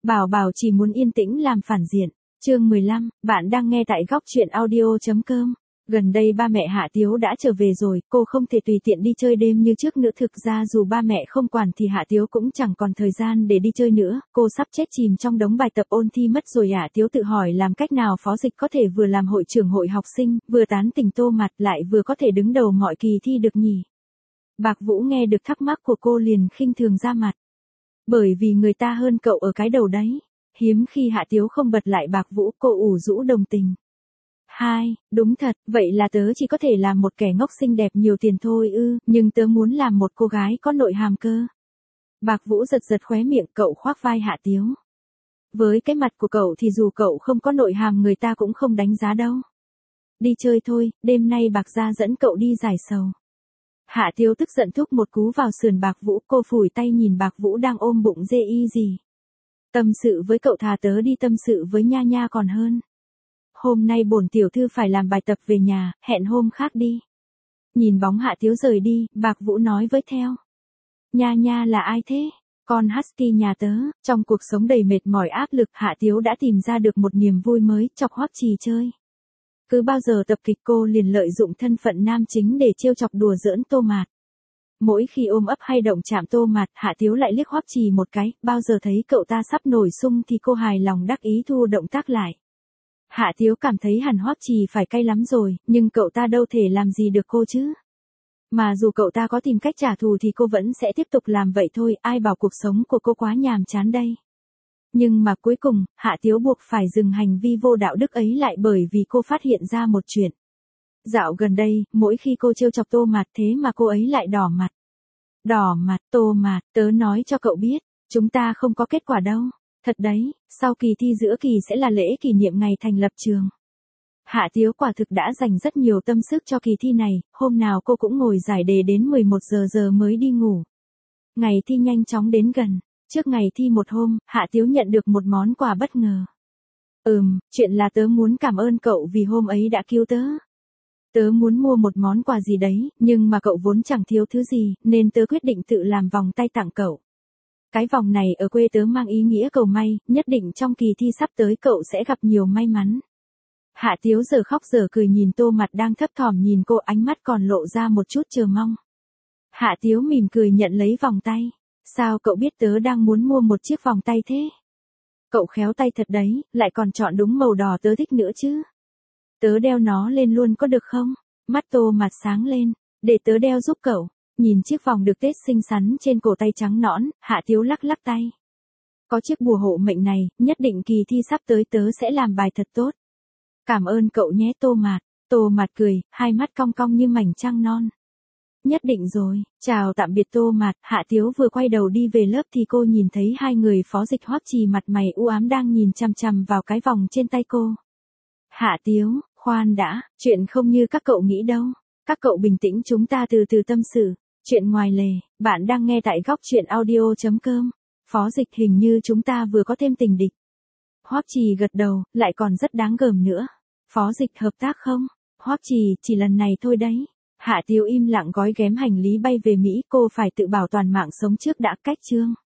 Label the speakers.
Speaker 1: Bảo Bảo chỉ muốn yên tĩnh làm phản diện. Chương 15, bạn đang nghe tại góc truyện audio.com. Gần đây ba mẹ Hạ Tiếu đã trở về rồi, cô không thể tùy tiện đi chơi đêm như trước nữa. Thực ra dù ba mẹ không quản thì Hạ Tiếu cũng chẳng còn thời gian để đi chơi nữa, cô sắp chết chìm trong đống bài tập ôn thi mất rồi. Hạ Tiếu tự hỏi làm cách nào Phó Dịch có thể vừa làm hội trưởng hội học sinh, vừa tán tỉnh Tô Mạt lại vừa có thể đứng đầu mọi kỳ thi được nhỉ. Bạc Vũ nghe được thắc mắc của cô liền khinh thường ra mặt. Bởi vì người ta hơn cậu ở cái đầu đấy. Hiếm khi Hạ Tiếu không bật lại Bạc Vũ, cô ủ rũ đồng tình. Đúng thật, vậy là tớ chỉ có thể làm một kẻ ngốc xinh đẹp nhiều tiền thôi ư, nhưng tớ muốn làm một cô gái có nội hàm cơ. Bạc Vũ giật giật khóe miệng, cậu khoác vai Hạ Tiếu. Với cái mặt của cậu thì dù cậu không có nội hàm người ta cũng không đánh giá đâu. Đi chơi thôi, đêm nay Bạc gia dẫn cậu đi giải sầu. Hạ Tiếu tức giận thúc một cú vào sườn Bạc Vũ, cô phủi tay nhìn Bạc Vũ đang ôm bụng dê y gì. Tâm sự với cậu thà tớ đi tâm sự với Nha Nha còn hơn. Hôm nay bổn tiểu thư phải làm bài tập về nhà, hẹn hôm khác đi. Nhìn bóng Hạ Tiếu rời đi, Bạc Vũ nói với theo. Nha Nha là ai thế? Con husky nhà tớ. Trong cuộc sống đầy mệt mỏi áp lực, Hạ Tiếu đã tìm ra được một niềm vui mới, chọc Hoắc Trì chơi. Cứ bao giờ tập kịch cô liền lợi dụng thân phận nam chính để trêu chọc đùa giỡn Tô Mạt. Mỗi khi ôm ấp hay động chạm Tô Mạt, Hạ Tiếu lại liếc Hoắc Trì một cái, bao giờ thấy cậu ta sắp nổi sung thì cô hài lòng đắc ý thu động tác lại. Hạ Tiếu cảm thấy hẳn Hoắc Trì phải cay lắm rồi, nhưng cậu ta đâu thể làm gì được cô chứ. Mà dù cậu ta có tìm cách trả thù thì cô vẫn sẽ tiếp tục làm vậy thôi, ai bảo cuộc sống của cô quá nhàm chán đây. Nhưng mà cuối cùng, Hạ Tiếu buộc phải dừng hành vi vô đạo đức ấy lại bởi vì cô phát hiện ra một chuyện. Dạo gần đây, mỗi khi cô trêu chọc Tô Mạt thế mà cô ấy lại đỏ mặt. Đỏ mặt, Tô Mạt, tớ nói cho cậu biết, chúng ta không có kết quả đâu. Thật đấy, sau kỳ thi giữa kỳ sẽ là lễ kỷ niệm ngày thành lập trường. Hạ Tiếu quả thực đã dành rất nhiều tâm sức cho kỳ thi này, hôm nào cô cũng ngồi giải đề đến 11 giờ mới đi ngủ. Ngày thi nhanh chóng đến gần, trước ngày thi một hôm, Hạ Tiếu nhận được một món quà bất ngờ. Chuyện là tớ muốn cảm ơn cậu vì hôm ấy đã cứu tớ. Tớ muốn mua một món quà gì đấy, nhưng mà cậu vốn chẳng thiếu thứ gì, nên tớ quyết định tự làm vòng tay tặng cậu. Cái vòng này ở quê tớ mang ý nghĩa cầu may, nhất định trong kỳ thi sắp tới cậu sẽ gặp nhiều may mắn. Hạ Tiếu giờ khóc giờ cười nhìn Tô Mạt đang thấp thỏm nhìn cô, ánh mắt còn lộ ra một chút chờ mong. Hạ Tiếu mỉm cười nhận lấy vòng tay. Sao cậu biết tớ đang muốn mua một chiếc vòng tay thế? Cậu khéo tay thật đấy, lại còn chọn đúng màu đỏ tớ thích nữa chứ. Tớ đeo nó lên luôn có được không? Mắt Tô Mạt sáng lên, để tớ đeo giúp cậu. Nhìn chiếc vòng được Tết xinh xắn trên cổ tay trắng nõn, Hạ Tiếu lắc lắc tay. Có chiếc bùa hộ mệnh này, nhất định kỳ thi sắp tới tớ sẽ làm bài thật tốt. Cảm ơn cậu nhé Tô Mạt. Tô Mạt cười, hai mắt cong cong như mảnh trăng non. Nhất định rồi, chào tạm biệt Tô Mạt. Hạ Tiếu vừa quay đầu đi về lớp thì cô nhìn thấy hai người Phó Dịch Hoắc Trì mặt mày u ám đang nhìn chằm chằm vào cái vòng trên tay cô. Hạ Tiếu, khoan đã, chuyện không như các cậu nghĩ đâu. Các cậu bình tĩnh, chúng ta từ từ tâm sự. Chuyện ngoài lề, bạn đang nghe tại góc truyện audio.com. Phó Dịch, hình như chúng ta vừa có thêm tình địch. Hoắc Trì gật đầu, lại còn rất đáng gờm nữa. Phó Dịch, hợp tác không? Hoắc Trì, chỉ lần này thôi đấy. Hạ Tiếu im lặng gói ghém hành lý bay về Mỹ, cô phải tự bảo toàn mạng sống trước đã. Cách chương